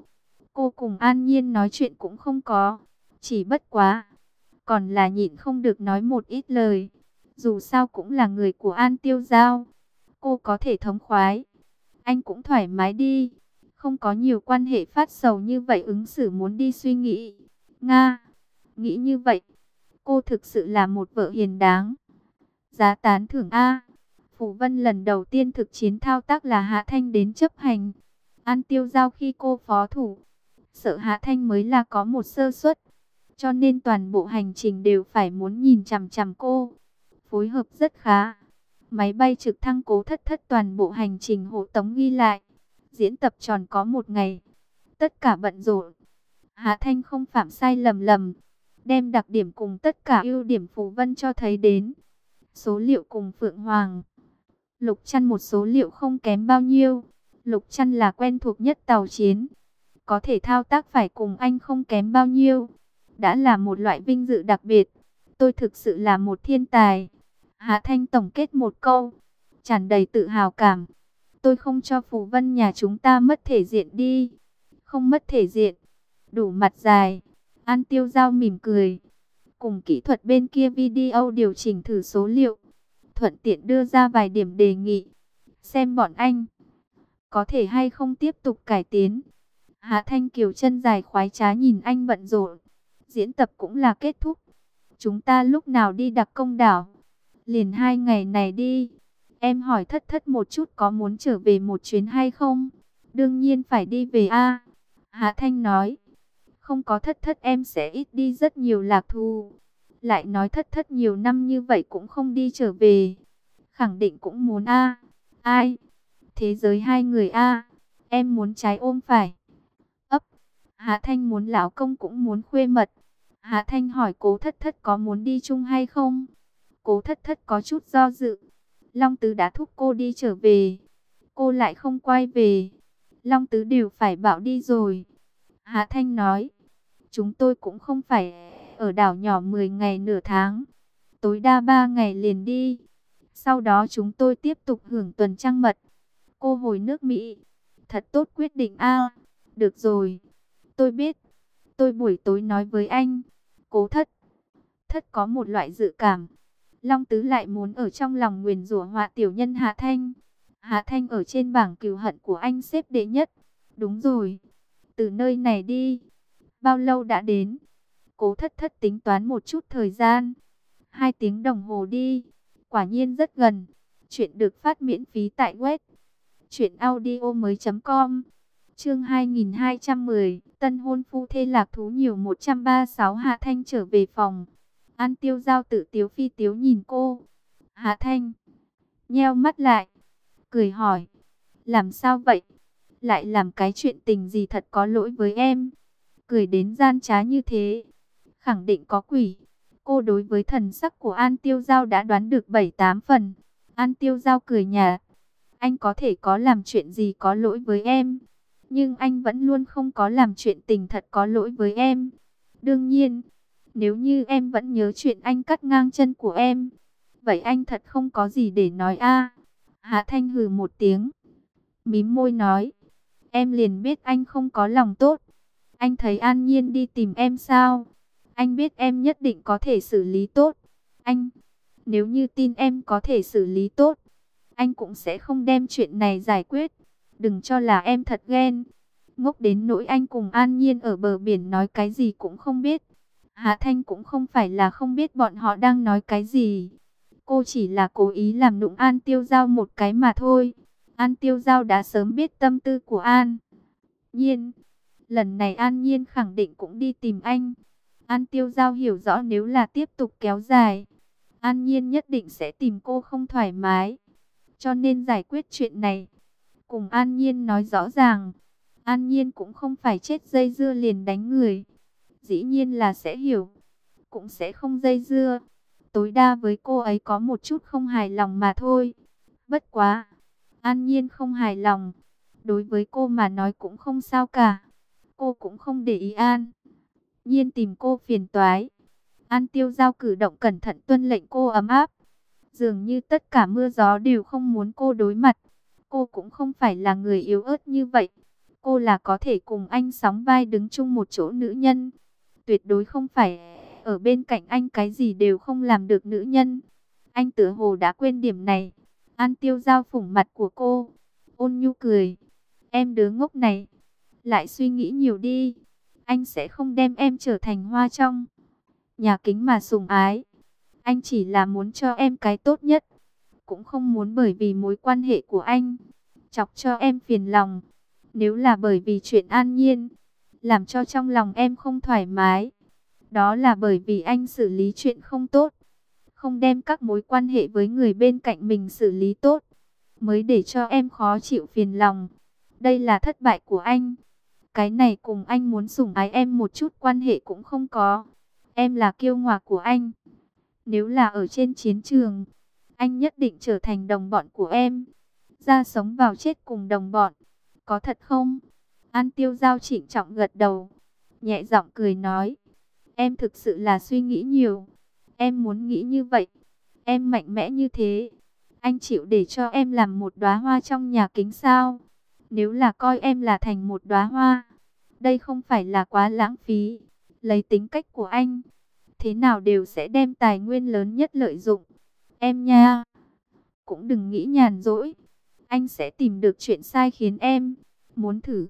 Cô cùng An Nhiên nói chuyện cũng không có. Chỉ bất quá, còn là nhịn không được nói một ít lời. Dù sao cũng là người của An Tiêu Giao. Cô có thể thống khoái. Anh cũng thoải mái đi. Không có nhiều quan hệ phát sầu như vậy, ứng xử muốn đi suy nghĩ. Nga, nghĩ như vậy, cô thực sự là một vợ hiền đáng. Giá tán thưởng A. Phủ Vân lần đầu tiên thực chiến thao tác là Hạ Thanh đến chấp hành. An Tiêu Giao khi cô phó thủ, sợ Hạ Thanh mới là có một sơ suất. Cho nên toàn bộ hành trình đều phải muốn nhìn chằm chằm cô. Phối hợp rất khá. Máy bay trực thăng Cố Thất Thất toàn bộ hành trình hộ tống ghi lại. Diễn tập tròn có 1 ngày. Tất cả bận rộn. Hạ Thanh không phạm sai lầm, đem đặc điểm cùng tất cả ưu điểm Phù Vân cho thấy đến. Số liệu cùng Phượng Hoàng, Lục Trăn một số liệu không kém bao nhiêu. Lục Trăn là quen thuộc nhất tàu chiến, có thể thao tác phải cùng anh không kém bao nhiêu. Đã là một loại vinh dự đặc biệt. Tôi thực sự là một thiên tài. Hạ Thanh tổng kết một câu, tràn đầy tự hào cảm. Tôi không cho Phù Vân nhà chúng ta mất thể diện đi. Không mất thể diện, đủ mặt dài. An Tiêu Giao mỉm cười, cùng kỹ thuật bên kia video điều chỉnh thử số liệu, thuận tiện đưa ra vài điểm đề nghị, xem bọn anh có thể hay không tiếp tục cải tiến. Hạ Thanh Kiều chân dài khoái trá nhìn anh bận rộn. Diễn tập cũng là kết thúc. Chúng ta lúc nào đi đặc công đảo? Liền 2 ngày này đi. Em hỏi Thất Thất một chút có muốn trở về một chuyến hay không? Đương nhiên phải đi về a. Hạ Thanh nói. Không có Thất Thất em sẽ ít đi rất nhiều lạc thú. Lại nói Thất Thất nhiều năm như vậy cũng không đi trở về. Khẳng định cũng muốn a. Ai? Thế giới hai người a. Em muốn trái ôm phải. Ấp. Hạ Thanh muốn lão công cũng muốn khuê mật. Hạ Thanh hỏi Cố Thất Thất có muốn đi chung hay không? Cố Thất Thất có chút do dự. Long Tứ đã thúc cô đi trở về, cô lại không quay về. Long Tứ đều phải bảo đi rồi. Hạ Thanh nói, chúng tôi cũng không phải ở đảo nhỏ 10 ngày nửa tháng, tối đa 3 ngày liền đi. Sau đó chúng tôi tiếp tục hưởng tuần trăng mật. Cô hồi nước Mỹ, thật tốt quyết định a. Được rồi, tôi biết, tôi buổi tối nói với anh. Cố Thất Thất có một loại dự cảm, Long Tứ lại muốn ở trong lòng nguyền rủa họa tiểu nhân Hạ Thanh. Hạ Thanh ở trên bảng cừu hận của anh xếp đệ nhất. Đúng rồi, từ nơi này đi, bao lâu đã đến? Cố Thất Thất tính toán một chút thời gian. 2 tiếng đồng hồ đi, quả nhiên rất gần. Chuyện được phát miễn phí tại web truyệnaudiomoi.com. Chương 2210, tân hôn phu thê lạc thú nhiều 136. Hạ Thanh trở về phòng. An Tiêu Giao tự tiếu phi tiếu nhìn cô. Hạ Thanh nheo mắt lại, cười hỏi, làm sao vậy? Lại làm cái chuyện tình gì thật có lỗi với em? Cười đến gian trá như thế, khẳng định có quỷ. Cô đối với thần sắc của An Tiêu Giao đã đoán được 7-8 phần. An Tiêu Giao cười nhạt, anh có thể có làm chuyện gì có lỗi với em, nhưng anh vẫn luôn không có làm chuyện tình thật có lỗi với em. Đương nhiên, nếu như em vẫn nhớ chuyện anh cắt ngang chân của em, vậy anh thật không có gì để nói a. Hạ Thanh hừ một tiếng, mím môi nói, em liền biết anh không có lòng tốt. Anh thấy An Nhiên đi tìm em sao? Anh biết em nhất định có thể xử lý tốt. Nếu như tin em có thể xử lý tốt, anh cũng sẽ không đem chuyện này giải quyết. Đừng cho là em thật ghen, ngốc đến nỗi anh cùng An Nhiên ở bờ biển nói cái gì cũng không biết. Hạ Thanh cũng không phải là không biết bọn họ đang nói cái gì. Cô chỉ là cố ý làm nũng An Tiêu Giao một cái mà thôi. An Tiêu Giao đã sớm biết tâm tư của An Nhiên. Lần này An Nhiên khẳng định cũng đi tìm anh. An Tiêu Giao hiểu rõ nếu là tiếp tục kéo dài, An Nhiên nhất định sẽ tìm cô không thoải mái. Cho nên giải quyết chuyện này, cùng An Nhiên nói rõ ràng. An Nhiên cũng không phải chết dây dưa liền đánh người. Dĩ nhiên là sẽ hiểu, cũng sẽ không dây dưa. Tối đa với cô ấy có một chút không hài lòng mà thôi. Bất quá, An Nhiên không hài lòng, đối với cô mà nói cũng không sao cả. Cô cũng không để ý An Nhiên tìm cô phiền toái. An Tiêu Giao cử động cẩn thận tuân lệnh cô ấm áp. Dường như tất cả mưa gió đều không muốn cô đối mặt. Cô cũng không phải là người yếu ớt như vậy. Cô là có thể cùng anh sóng vai đứng chung một chỗ nữ nhân. Tuyệt đối không phải ở bên cạnh anh cái gì đều không làm được nữ nhân. Anh tựa hồ đã quên điểm này. An Tiêu Giao phủng mặt của cô, ôn nhu cười. Em đứa ngốc này, lại suy nghĩ nhiều đi. Anh sẽ không đem em trở thành hoa trong nhà kính mà sủng ái. Anh chỉ là muốn cho em cái tốt nhất. Cũng không muốn bởi vì mối quan hệ của anh chọc cho em phiền lòng. Nếu là bởi vì chuyện An Nhiên làm cho trong lòng em không thoải mái, đó là bởi vì anh xử lý chuyện không tốt, không đem các mối quan hệ với người bên cạnh mình xử lý tốt, mới để cho em khó chịu phiền lòng. Đây là thất bại của anh. Cái này cùng anh muốn sủng ái em một chút quan hệ cũng không có. Em là kiêu ngạo của anh. Nếu là ở trên chiến trường, anh nhất định trở thành đồng bọn của em, ra sống vào chết cùng đồng bọn. Có thật không? An Tiêu Giao trịnh trọng gật đầu, nhẹ giọng cười nói. Em thực sự là suy nghĩ nhiều. Em muốn nghĩ như vậy. Em mạnh mẽ như thế. Anh chịu để cho em làm một đóa hoa trong nhà kính sao? Nếu là coi em là thành một đóa hoa, đây không phải là quá lãng phí. Lấy tính cách của anh, thế nào đều sẽ đem tài nguyên lớn nhất lợi dụng. Em nha, cũng đừng nghĩ nhàn rỗi. Anh sẽ tìm được chuyện sai khiến em muốn thử.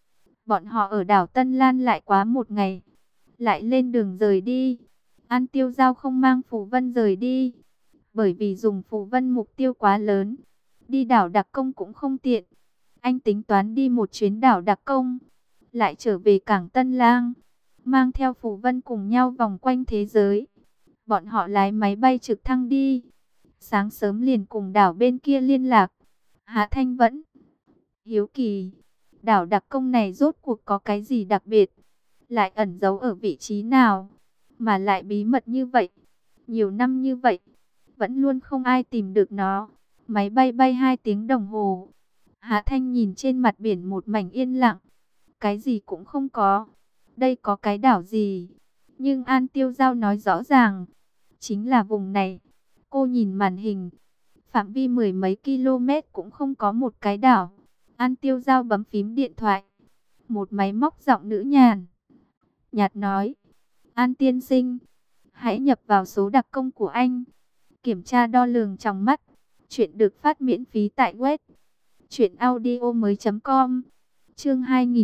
Bọn họ ở đảo Tân Lan lại quá một ngày, lại lên đường rời đi. An Tiêu Giao không mang Phù Vân rời đi, bởi vì dùng Phù Vân mục tiêu quá lớn, đi đảo Đặc Công cũng không tiện. Anh tính toán đi một chuyến đảo Đặc Công, lại trở về cảng Tân Lang, mang theo Phù Vân cùng nhau vòng quanh thế giới. Bọn họ lái máy bay trực thăng đi, sáng sớm liền cùng đảo bên kia liên lạc. Hạ Thanh vẫn hiếu kỳ, đảo Đặc Công này rốt cuộc có cái gì đặc biệt, lại ẩn giấu ở vị trí nào, mà lại bí mật như vậy. Nhiều năm như vậy, vẫn luôn không ai tìm được nó. Máy bay bay 2 tiếng đồng hồ. Hạ Thanh nhìn trên mặt biển một mảnh yên lặng, cái gì cũng không có. Đây có cái đảo gì? Nhưng An Tiêu Giao nói rõ ràng, chính là vùng này. Cô nhìn màn hình, phạm vi 10 mấy km cũng không có một cái đảo. An Tiêu Giao bấm phím điện thoại. Một máy móc giọng nữ nhàn nhạt nói. An tiên sinh, hãy nhập vào số đặc công của anh, kiểm tra đo lường trong mắt. Chuyện được phát miễn phí tại web truyệnaudiomoi.com. Chương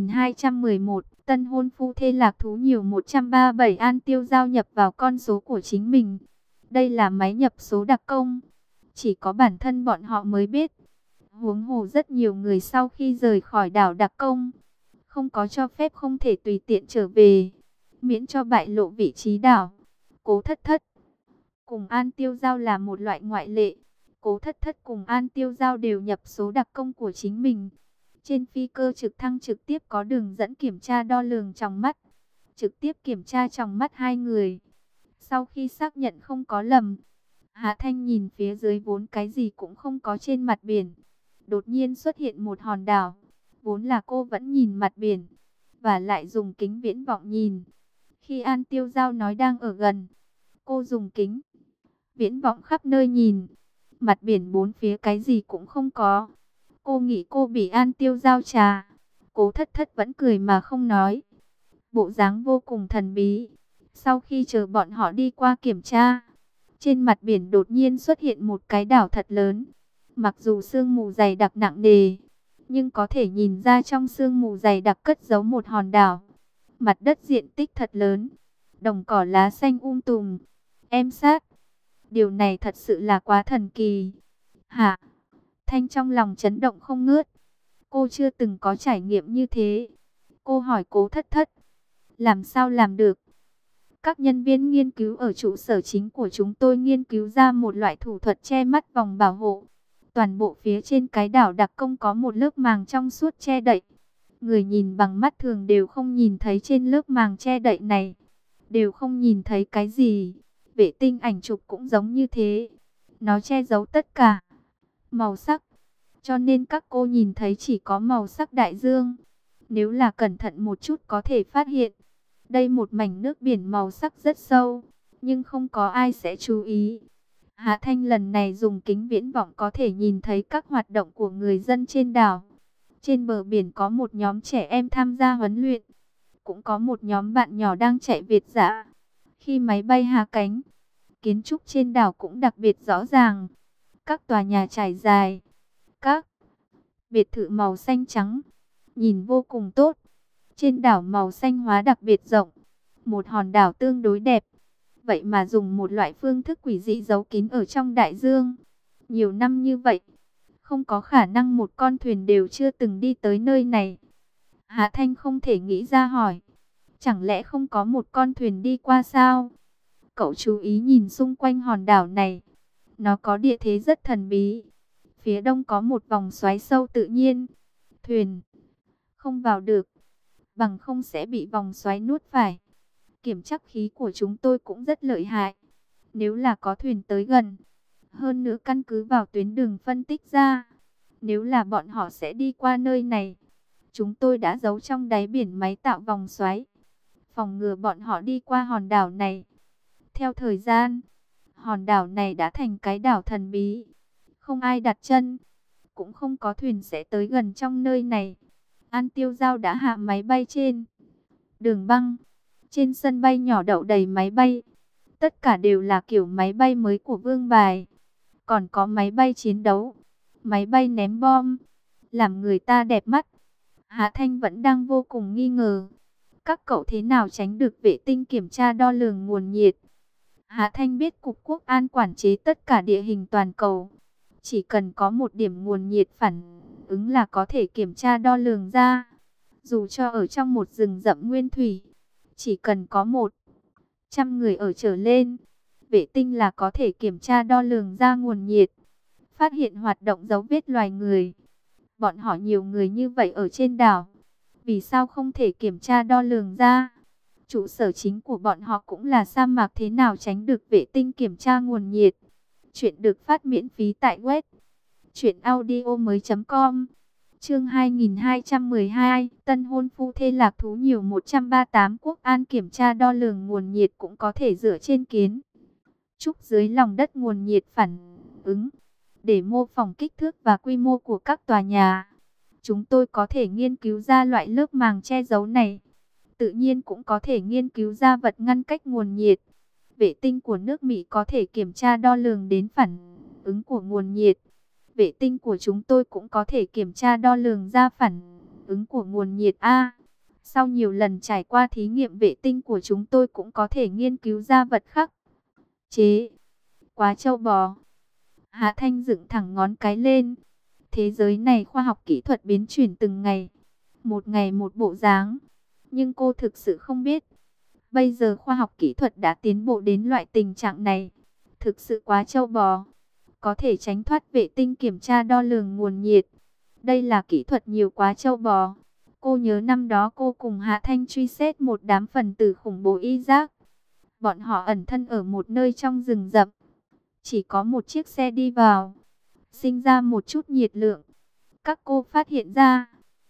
2211, tân hôn phu thê lạc thú nhiều 137. An Tiêu Giao nhập vào con số của chính mình. Đây là máy nhập số đặc công, chỉ có bản thân bọn họ mới biết. Huống hồ rất nhiều người sau khi rời khỏi đảo Đặc Công, không có cho phép không thể tùy tiện trở về, miễn cho bại lộ vị trí đảo. Cố Thất Thất cùng An Tiêu Giao là một loại ngoại lệ. Cố Thất Thất cùng An Tiêu Giao đều nhập số đặc công của chính mình. Trên phi cơ trực thăng trực tiếp có đường dẫn kiểm tra đo lường tròng mắt, trực tiếp kiểm tra tròng mắt hai người. Sau khi xác nhận không có lầm, Hạ Thanh nhìn phía dưới vốn cái gì cũng không có trên mặt biển. Đột nhiên xuất hiện một hòn đảo. Vốn là cô vẫn nhìn mặt biển, và lại dùng kính viễn vọng nhìn. Khi An Tiêu Giao nói đang ở gần, cô dùng kính viễn vọng khắp nơi nhìn. Mặt biển bốn phía cái gì cũng không có. Cô nghĩ cô bị An Tiêu Giao trà. Cố Thất Thất vẫn cười mà không nói, bộ dáng vô cùng thần bí. Sau khi chờ bọn họ đi qua kiểm tra, trên mặt biển đột nhiên xuất hiện một cái đảo thật lớn. Mặc dù sương mù dày đặc nặng nề, nhưng có thể nhìn ra trong sương mù dày đặc cất giấu một hòn đảo. Mặt đất diện tích thật lớn, đồng cỏ lá xanh tùm, em sát. Điều này thật sự là quá thần kỳ. Hả? Thanh trong lòng chấn động không ngớt. Cô chưa từng có trải nghiệm như thế. Cô hỏi Cố Thất Thất, làm sao làm được? Các nhân viên nghiên cứu ở trụ sở chính của chúng tôi nghiên cứu ra một loại thủ thuật che mắt vòng bảo hộ. Toàn bộ phía trên cái đảo Đặc Công có một lớp màng trong suốt che đậy. Người nhìn bằng mắt thường đều không nhìn thấy trên lớp màng che đậy này, đều không nhìn thấy cái gì. Vệ tinh ảnh chụp cũng giống như thế. Nó che giấu tất cả màu sắc, cho nên các cô nhìn thấy chỉ có màu sắc đại dương. Nếu là cẩn thận một chút có thể phát hiện, đây một mảnh nước biển màu sắc rất sâu, nhưng không có ai sẽ chú ý. Hạ Thanh lần này dùng kính viễn vọng có thể nhìn thấy các hoạt động của người dân trên đảo. Trên bờ biển có một nhóm trẻ em tham gia huấn luyện, cũng có một nhóm bạn nhỏ đang chạy việt dã. Khi máy bay hạ cánh, kiến trúc trên đảo cũng đặc biệt rõ ràng. Các tòa nhà trải dài, các biệt thự màu xanh trắng, nhìn vô cùng tốt. Trên đảo màu xanh hóa đặc biệt rộng, một hòn đảo tương đối đẹp. Vậy mà dùng một loại phương thức quỷ dị giấu kín ở trong đại dương. Nhiều năm như vậy, không có khả năng một con thuyền đều chưa từng đi tới nơi này. Hạ Thanh không thể nghĩ ra hỏi, chẳng lẽ không có một con thuyền đi qua sao? Cậu chú ý nhìn xung quanh hòn đảo này. Nó có địa thế rất thần bí. Phía đông có một vòng xoáy sâu tự nhiên. Thuyền không vào được, bằng không sẽ bị vòng xoáy nuốt phải. Kiểm trắc khí của chúng tôi cũng rất lợi hại. Nếu là có thuyền tới gần, hơn nữa căn cứ vào tuyến đường phân tích ra, nếu là bọn họ sẽ đi qua nơi này. Chúng tôi đã giấu trong đáy biển máy tạo vòng xoáy, phòng ngừa bọn họ đi qua hòn đảo này. Theo thời gian, hòn đảo này đã thành cái đảo thần bí. Không ai đặt chân, cũng không có thuyền sẽ tới gần trong nơi này. An Tiêu Giao đã hạ máy bay trên đường băng. Trên sân bay nhỏ đậu đầy máy bay. Tất cả đều là kiểu máy bay mới của Vương Bài. Còn có máy bay chiến đấu, máy bay ném bom, làm người ta đẹp mắt. Hạ Thanh vẫn đang vô cùng nghi ngờ. Các cậu thế nào tránh được vệ tinh kiểm tra đo lường nguồn nhiệt? Hạ Thanh biết Cục Quốc an quản chế tất cả địa hình toàn cầu. Chỉ cần có một điểm nguồn nhiệt phản ứng là có thể kiểm tra đo lường ra. Dù cho ở trong một rừng rậm nguyên thủy, chỉ cần có 100 người ở trở lên, vệ tinh là có thể kiểm tra đo lường ra nguồn nhiệt, phát hiện hoạt động dấu vết loài người. Bọn họ nhiều người như vậy ở trên đảo, vì sao không thể kiểm tra đo lường ra? Trụ sở chính của bọn họ cũng là sa mạc, thế nào tránh được vệ tinh kiểm tra nguồn nhiệt? Chuyện được phát miễn phí tại web truyệnaudiomoi.com. Chương 2212, tân hôn phu thê lạc thú nhiều 138. Quốc an kiểm tra đo lường nguồn nhiệt cũng có thể dựa trên kiến trúc dưới lòng đất nguồn nhiệt phản ứng để mô phỏng kích thước và quy mô của các tòa nhà. Chúng tôi có thể nghiên cứu ra loại lớp màng che giấu này. Tự nhiên cũng có thể nghiên cứu ra vật ngăn cách nguồn nhiệt. Vệ tinh của nước Mỹ có thể kiểm tra đo lường đến phản ứng của nguồn nhiệt. Vệ tinh của chúng tôi cũng có thể kiểm tra đo lường ra phản ứng của nguồn nhiệt A. Sau nhiều lần trải qua thí nghiệm, vệ tinh của chúng tôi cũng có thể nghiên cứu ra vật khắc chế. Quá trâu bò. Hạ Thanh dựng thẳng ngón cái lên. Thế giới này khoa học kỹ thuật biến chuyển từng ngày. Một ngày một bộ dáng. Nhưng cô thực sự không biết. Bây giờ khoa học kỹ thuật đã tiến bộ đến loại tình trạng này. Thực sự quá trâu bò. Có thể tránh thoát vệ tinh kiểm tra đo lường nguồn nhiệt. Đây là kỹ thuật nhiều quá trâu bò. Cô nhớ năm đó cô cùng Hạ Thanh truy xét một đám phần tử khủng bố Iraq. Bọn họ ẩn thân ở một nơi trong rừng rậm. Chỉ có một chiếc xe đi vào, sinh ra một chút nhiệt lượng. Các cô phát hiện ra.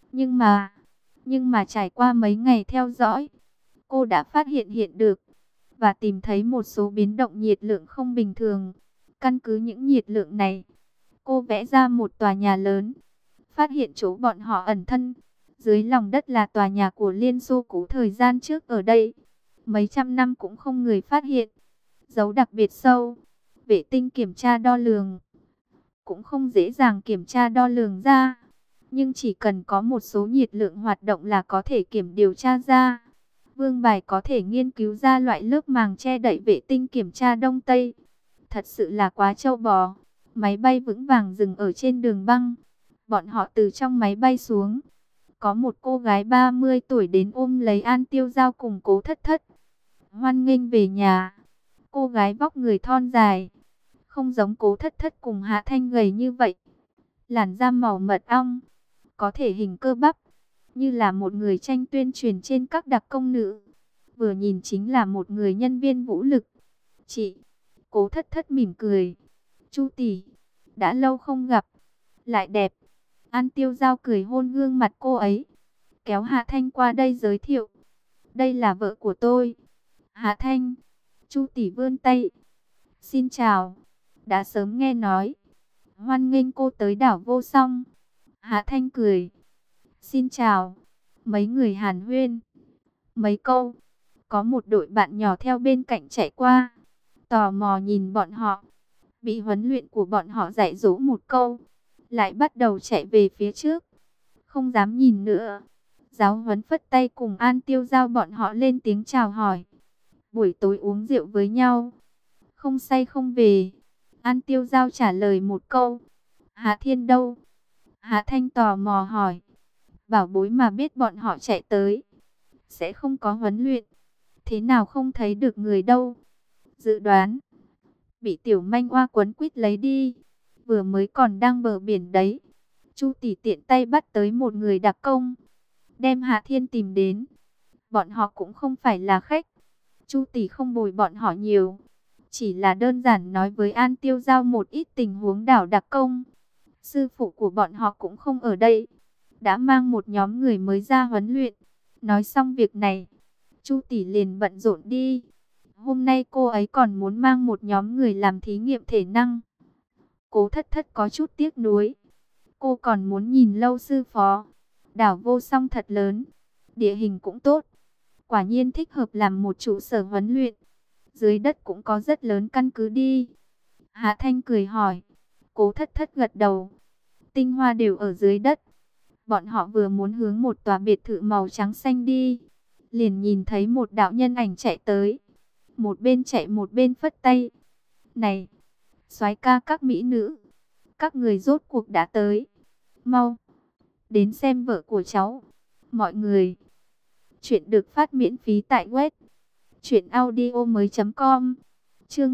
Nhưng mà trải qua mấy ngày theo dõi, cô đã phát hiện được và tìm thấy một số biến động nhiệt lượng không bình thường. Căn cứ những nhiệt lượng này, cô vẽ ra một tòa nhà lớn, phát hiện chỗ bọn họ ẩn thân. Dưới lòng đất là tòa nhà của Liên Xô cũ thời gian trước ở đây. Mấy trăm năm cũng không người phát hiện. Dấu đặc biệt sâu. Vệ tinh kiểm tra đo lường cũng không dễ dàng kiểm tra đo lường ra. Nhưng chỉ cần có một số nhiệt lượng hoạt động là có thể điều tra ra. Vương Bài có thể nghiên cứu ra loại lớp màng che đậy vệ tinh kiểm tra Đông Tây. Thật sự là quá trâu bò. Máy bay vững vàng dừng ở trên đường băng. Bọn họ từ trong máy bay xuống. Có một cô gái 30 tuổi đến ôm lấy An Tiêu Giao cùng Cố Thất Thất. Hoan nghênh về nhà. Cô gái vóc người thon dài, không giống Cố Thất Thất cùng Hạ Thanh gầy như vậy. Làn da màu mật ong, có thể hình cơ bắp, như là một người tranh tuyên truyền trên các đặc công nữ. Vừa nhìn chính là một người nhân viên vũ lực. Chị, Cố Thất Thất mỉm cười. Chu tỷ, đã lâu không gặp, lại đẹp. An Tiêu Giao cười hôn gương mặt cô ấy, kéo Hạ Thanh qua đây giới thiệu. Đây là vợ của tôi, Hạ Thanh. Chu tỷ vươn tay. Xin chào, đã sớm nghe nói. Hoan nghênh cô tới đảo Vô Song. Hạ Thanh cười. Xin chào. Mấy người hàn huyên mấy câu, có một đội bạn nhỏ theo bên cạnh chạy qua, tò mò nhìn bọn họ. Bị huấn luyện của bọn họ dạy dỗ một câu, lại bắt đầu chạy về phía trước, không dám nhìn nữa. Giáo huấn phất tay cùng An Tiêu Giao bọn họ lên tiếng chào hỏi. Buổi tối uống rượu với nhau, không say không về. An Tiêu Giao trả lời một câu. Hạ Thiên đâu? Hạ Thanh tò mò hỏi. Bảo bối mà biết bọn họ chạy tới, sẽ không có huấn luyện, thế nào không thấy được người đâu? Dự đoán bị tiểu manh oa quấn quýt lấy đi, vừa mới còn đang bờ biển đấy. Chu tỷ tiện tay bắt tới một người đặc công, đem Hạ Thiên tìm đến. Bọn họ cũng không phải là khách, Chu tỷ không bồi bọn họ nhiều, chỉ là đơn giản nói với An Tiêu Giao một ít tình huống đảo đặc công. Sư phụ của bọn họ cũng không ở đây, đã mang một nhóm người mới ra huấn luyện. Nói xong việc này, Chu tỷ liền bận rộn đi. Hôm nay cô ấy còn muốn mang một nhóm người làm thí nghiệm thể năng. Cố Thất Thất có chút tiếc nuối. Cô còn muốn nhìn Lâu sư phó. Đảo Vô Song thật lớn, địa hình cũng tốt, quả nhiên thích hợp làm một trụ sở huấn luyện. Dưới đất cũng có rất lớn căn cứ đi. Hạ Thanh cười hỏi. Cố Thất Thất gật đầu. Tinh hoa đều ở dưới đất. Bọn họ vừa muốn hướng một tòa biệt thự màu trắng xanh đi, liền nhìn thấy một đạo nhân ảnh chạy tới. Một bên chạy một bên phất tay. Này, soái ca các mỹ nữ, các người rốt cuộc đã tới. Mau, đến xem vợ của cháu. Mọi người, chuyện được phát miễn phí tại web truyệnaudiomoi.com. Chương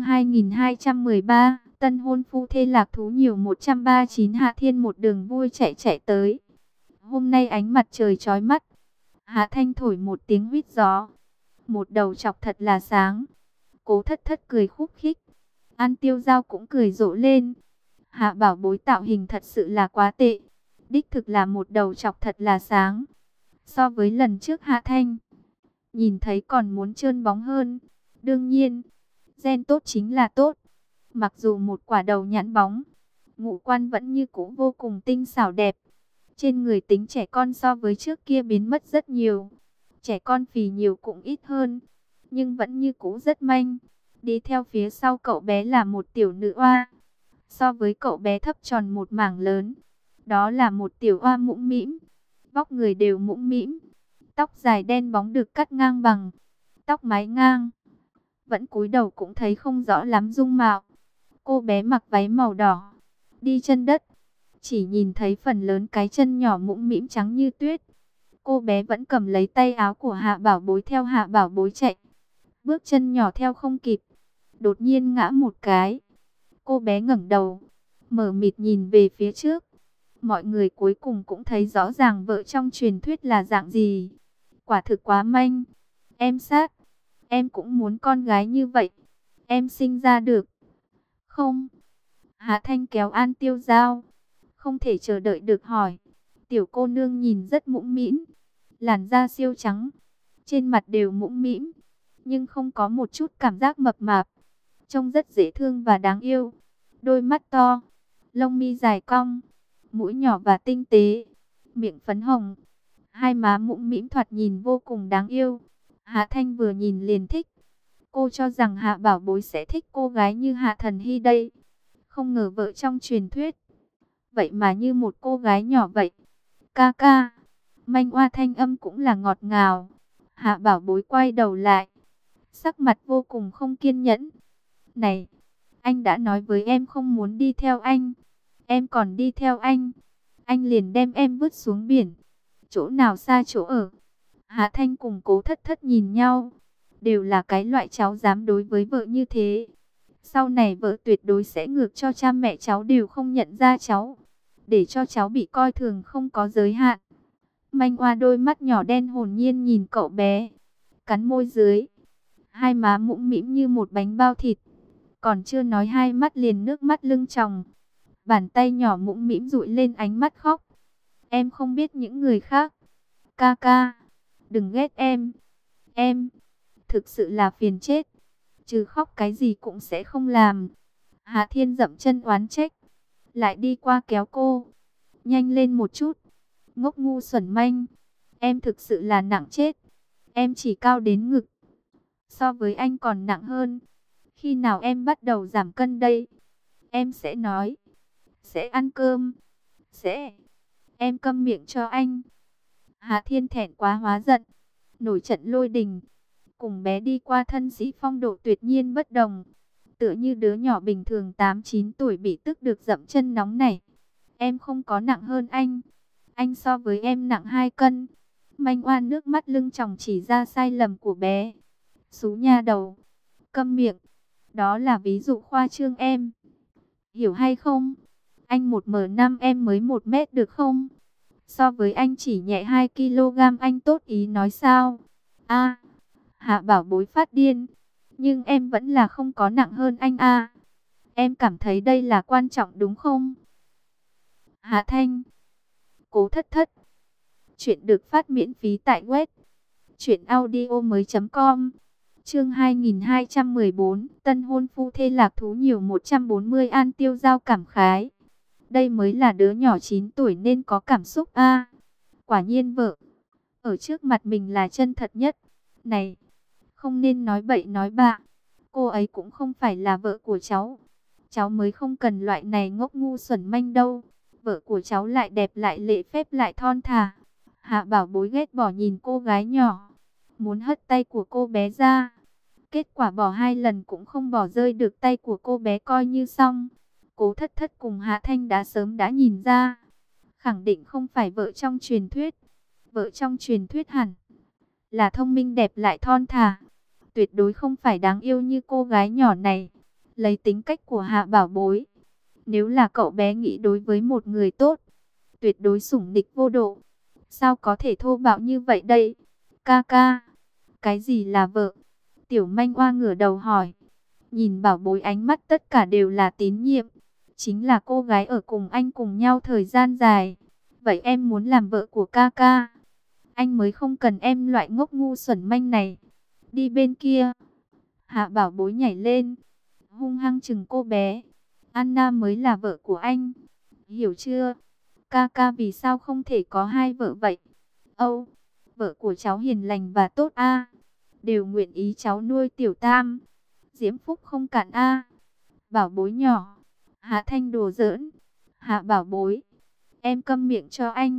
2213, tân hôn phu thê lạc thú nhiều 139. Hạ Thiên một đường vui chạy chạy tới. Hôm nay ánh mặt trời chói mắt. Hạ Thanh thổi một tiếng huýt gió. Một đầu chọc thật là sáng. Cố Thất Thất cười khúc khích. An Tiêu Giao cũng cười rộ lên. Hạ bảo bối tạo hình thật sự là quá tệ. Đích thực là một đầu chọc thật là sáng. So với lần trước Hạ Thanh nhìn thấy còn muốn trơn bóng hơn. Đương nhiên, gen tốt chính là tốt. Mặc dù một quả đầu nhẵn bóng, ngũ quan vẫn như cũ vô cùng tinh xảo đẹp. Trên người tính trẻ con so với trước kia biến mất rất nhiều. Trẻ con phì nhiều cũng ít hơn, nhưng vẫn như cũ rất manh. Đi theo phía sau cậu bé là một tiểu nữ oa. So với cậu bé thấp tròn một mảng lớn, đó là một tiểu oa mũm mĩm. Vóc người đều mũm mĩm, tóc dài đen bóng được cắt ngang bằng, tóc mái ngang, vẫn cúi đầu cũng thấy không rõ lắm dung mạo. Cô bé mặc váy màu đỏ, đi chân đất, chỉ nhìn thấy phần lớn cái chân nhỏ mũm mĩm trắng như tuyết. Cô bé vẫn cầm lấy tay áo của Hạ Bảo Bối theo Hạ Bảo Bối chạy. Bước chân nhỏ theo không kịp, đột nhiên ngã một cái. Cô bé ngẩng đầu, mờ mịt nhìn về phía trước. Mọi người cuối cùng cũng thấy rõ ràng vợ trong truyền thuyết là dạng gì. Quả thực quá manh. Em sát, em cũng muốn con gái như vậy. Em sinh ra được không? Hạ Thanh kéo An Tiêu Giao, không thể chờ đợi được hỏi. Tiểu cô nương nhìn rất mũm mĩm, làn da siêu trắng, trên mặt đều mũm mĩm, nhưng không có một chút cảm giác mập mạp, trông rất dễ thương và đáng yêu. Đôi mắt to, lông mi dài cong, mũi nhỏ và tinh tế, miệng phấn hồng, hai má mũm mĩm thoạt nhìn vô cùng đáng yêu. Hạ Thanh vừa nhìn liền thích. Cô cho rằng Hạ Bảo Bối sẽ thích cô gái như Hạ Thần Hy đây. Không ngờ vợ trong truyền thuyết vậy mà như một cô gái nhỏ vậy. Ca ca. Manh oa thanh âm cũng là ngọt ngào. Hạ Bảo Bối quay đầu lại, sắc mặt vô cùng không kiên nhẫn. Này, anh đã nói với em không muốn đi theo anh. Em còn đi theo anh liền đem em vứt xuống biển. Chỗ nào xa chỗ ở. Hạ Thanh cùng Cố Thất Thất nhìn nhau, đều là cái loại cháu dám đối với vợ như thế. Sau này vợ tuyệt đối sẽ ngược cho cha mẹ cháu đều không nhận ra cháu, để cho cháu bị coi thường không có giới hạn. Manh oa đôi mắt nhỏ đen hồn nhiên nhìn cậu bé, cắn môi dưới, hai má mũm mĩm như một bánh bao thịt. Còn chưa nói hai mắt liền nước mắt lưng tròng, bàn tay nhỏ mũm mĩm dụi lên ánh mắt khóc. Em không biết những người khác. Ca ca, đừng ghét em thực sự là phiền chết. Trừ khóc cái gì cũng sẽ không làm. Hạ Thiên dậm chân oán trách, lại đi qua kéo cô. Nhanh lên một chút, Ngốc ngu xuẩn manh. Em thực sự là nặng chết. Em chỉ cao đến ngực. So với anh còn nặng hơn. Khi nào em bắt đầu giảm cân đây? Em sẽ nói. Sẽ ăn cơm. Sẽ. Em câm miệng cho anh. Hạ Thiên thẹn quá hóa giận. Nổi trận lôi đình. Cùng bé đi qua thân sĩ phong độ tuyệt nhiên bất đồng. Tựa như đứa nhỏ bình thường 8-9 tuổi bị tức được dậm chân nóng này. Em không có nặng hơn anh. Anh so với em nặng 2 cân. Manh oan nước mắt lưng tròng chỉ ra sai lầm của bé. Xú nha đầu. Câm miệng. Đó là ví dụ khoa trương em. Hiểu hay không? Anh 1m5 em mới 1m được không? So với anh chỉ nhẹ 2 kg anh tốt ý nói sao? A, Hạ Bảo Bối phát điên. Nhưng em vẫn là không có nặng hơn anh a. Em cảm thấy đây là quan trọng đúng không? Hạ Thanh. Cố Thất Thất. Chuyện được phát miễn phí tại web truyệnaudiomoi.com. Chương 2214, tân hôn phu thê lạc thú nhiều 140. An Tiêu Giao cảm khái. Đây mới là đứa nhỏ 9 tuổi nên có cảm xúc a. Quả nhiên vợ ở trước mặt mình là chân thật nhất. Này, không nên nói bậy nói bạ. Cô ấy cũng không phải là vợ của cháu. Cháu mới không cần loại này ngốc ngu xuẩn manh đâu. Vợ của cháu lại đẹp lại lễ phép lại thon thả. Hạ Bảo Bối ghét bỏ nhìn cô gái nhỏ, muốn hất tay của cô bé ra. Kết quả bỏ 2 lần cũng không bỏ rơi được tay của cô bé coi như xong. Cố Thất Thất cùng Hạ Thanh đã sớm đã nhìn ra. Khẳng định không phải vợ trong truyền thuyết. Vợ trong truyền thuyết hẳn là thông minh đẹp lại thon thả. Tuyệt đối không phải đáng yêu như cô gái nhỏ này. Lấy tính cách của Hạ Bảo Bối, nếu là cậu bé nghĩ đối với một người tốt, tuyệt đối sủng nịch vô độ. Sao có thể thô bạo như vậy đây? Ca ca, cái gì là vợ? Tiểu Manh Oa ngửa đầu hỏi. Nhìn Bảo Bối ánh mắt tất cả đều là tín nhiệm. Chính là cô gái ở cùng anh cùng nhau thời gian dài. Vậy em muốn làm vợ của ca ca. Anh mới không cần em loại ngốc ngu xuẩn manh này. Đi bên kia. Hạ Bảo Bối nhảy lên, hung hăng chừng cô bé. Anna mới là vợ của anh. Hiểu chưa? Ca ca vì sao không thể có 2 vợ vậy? Âu, vợ của cháu hiền lành và tốt a. Đều nguyện ý cháu nuôi tiểu tam. Diễm phúc không cạn a. Bảo Bối nhỏ. Hạ Thanh đùa giỡn. Hạ Bảo Bối, em câm miệng cho anh.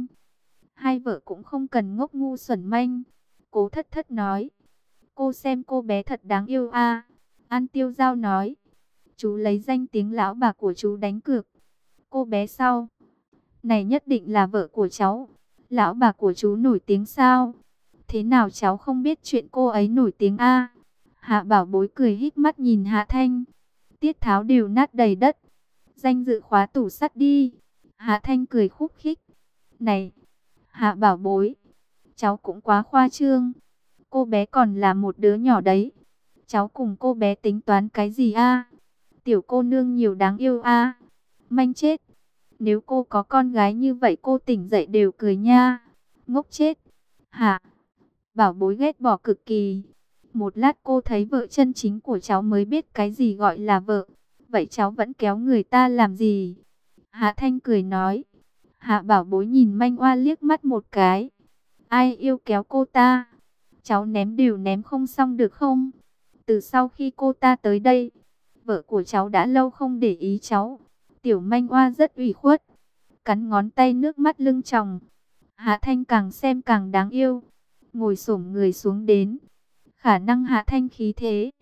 2 vợ cũng không cần ngốc ngu xuẩn manh. Cố Thất Thất nói. Cô xem cô bé thật đáng yêu a. An Tiêu Giao nói. Chú lấy danh tiếng lão bà của chú đánh cược. Cô bé sau này nhất định là vợ của cháu. Lão bà của chú nổi tiếng sao? Thế nào cháu không biết chuyện cô ấy nổi tiếng a? Hạ Bảo Bối cười híp mắt nhìn Hạ Thanh. Tiết tháo đều nát đầy đất. Danh dự khóa tủ sắt đi. Hạ Thanh cười khúc khích. Này, Hạ Bảo Bối, cháu cũng quá khoa trương. Cô bé còn là một đứa nhỏ đấy. Cháu cùng cô bé tính toán cái gì a? Tiểu cô nương nhiều đáng yêu a. Manh chết. Nếu cô có con gái như vậy cô tỉnh dậy đều cười nha. Ngốc chết. Hạ Bảo Bối ghét bỏ cực kỳ. Một lát cô thấy vợ chân chính của cháu mới biết cái gì gọi là vợ. Vậy cháu vẫn kéo người ta làm gì? Hạ Thanh cười nói. Hạ Bảo Bối nhìn Manh Oa liếc mắt một cái. Ai yêu kéo cô ta? Cháu ném đều ném không xong được không? Từ sau khi cô ta tới đây, vợ của cháu đã lâu không để ý cháu. Tiểu Manh Oa rất ủy khuất, cắn ngón tay nước mắt lưng tròng. Hạ Thanh càng xem càng đáng yêu, ngồi xổm người xuống đến. Khả năng Hạ Thanh khí thế